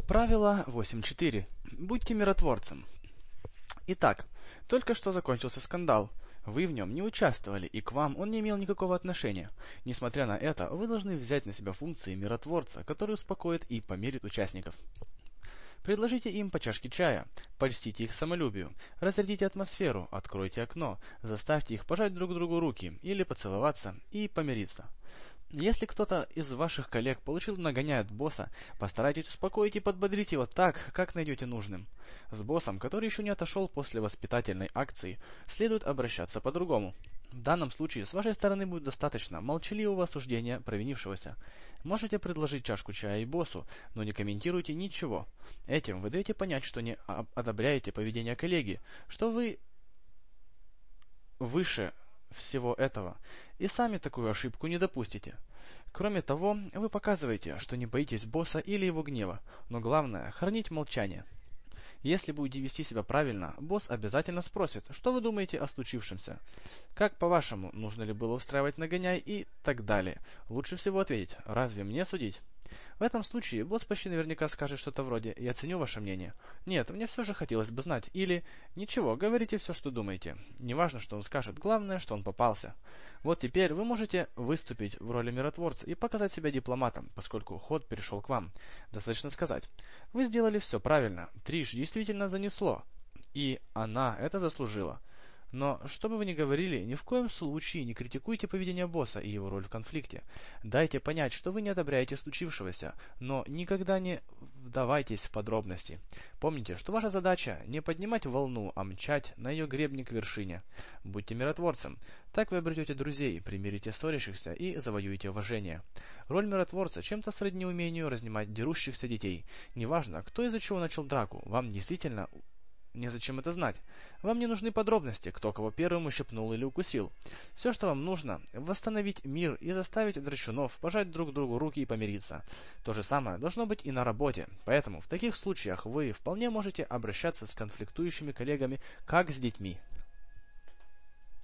Правило 8.4. Будьте миротворцем. Итак, только что закончился скандал. Вы в нем не участвовали, и к вам он не имел никакого отношения. Несмотря на это, вы должны взять на себя функции миротворца, который успокоит и помирит участников. Предложите им по чашке чая, польстите их самолюбию, разрядите атмосферу, откройте окно, заставьте их пожать друг другу руки или поцеловаться и помириться. Если кто-то из ваших коллег получил нагоняй от босса, постарайтесь успокоить и подбодрить его так, как найдете нужным. С боссом, который еще не отошел после воспитательной акции, следует обращаться по-другому. В данном случае с вашей стороны будет достаточно молчаливого осуждения провинившегося. Можете предложить чашку чая и боссу, но не комментируйте ничего. Этим вы даете понять, что не одобряете поведение коллеги, что вы выше всего этого, и сами такую ошибку не допустите. Кроме того, вы показываете, что не боитесь босса или его гнева, но главное – хранить молчание. Если будете вести себя правильно, босс обязательно спросит, что вы думаете о случившемся. Как по-вашему, нужно ли было устраивать нагоняй и так далее. Лучше всего ответить, разве мне судить? В этом случае босс почти наверняка скажет что-то вроде «Я ценю ваше мнение». «Нет, мне все же хотелось бы знать». Или «Ничего, говорите все, что думаете». Неважно, что он скажет, главное, что он попался. Вот теперь вы можете выступить в роли миротворца и показать себя дипломатом, поскольку ход перешел к вам. Достаточно сказать. Вы сделали все правильно. Триш действительно занесло. И она это заслужила. Но, что бы вы ни говорили, ни в коем случае не критикуйте поведение босса и его роль в конфликте. Дайте понять, что вы не одобряете случившегося, но никогда не вдавайтесь в подробности. Помните, что ваша задача не поднимать волну, а мчать на ее гребне к вершине. Будьте миротворцем. Так вы обретете друзей, примирите ссорящихся и завоюете уважение. Роль миротворца чем-то сродни умению разнимать дерущихся детей. Неважно, кто из-за чего начал драку, вам действительно незачем это знать. Вам не нужны подробности, кто кого первым ущипнул или укусил. Все, что вам нужно, восстановить мир и заставить драчунов пожать друг другу руки и помириться. То же самое должно быть и на работе. Поэтому в таких случаях вы вполне можете обращаться с конфликтующими коллегами как с детьми.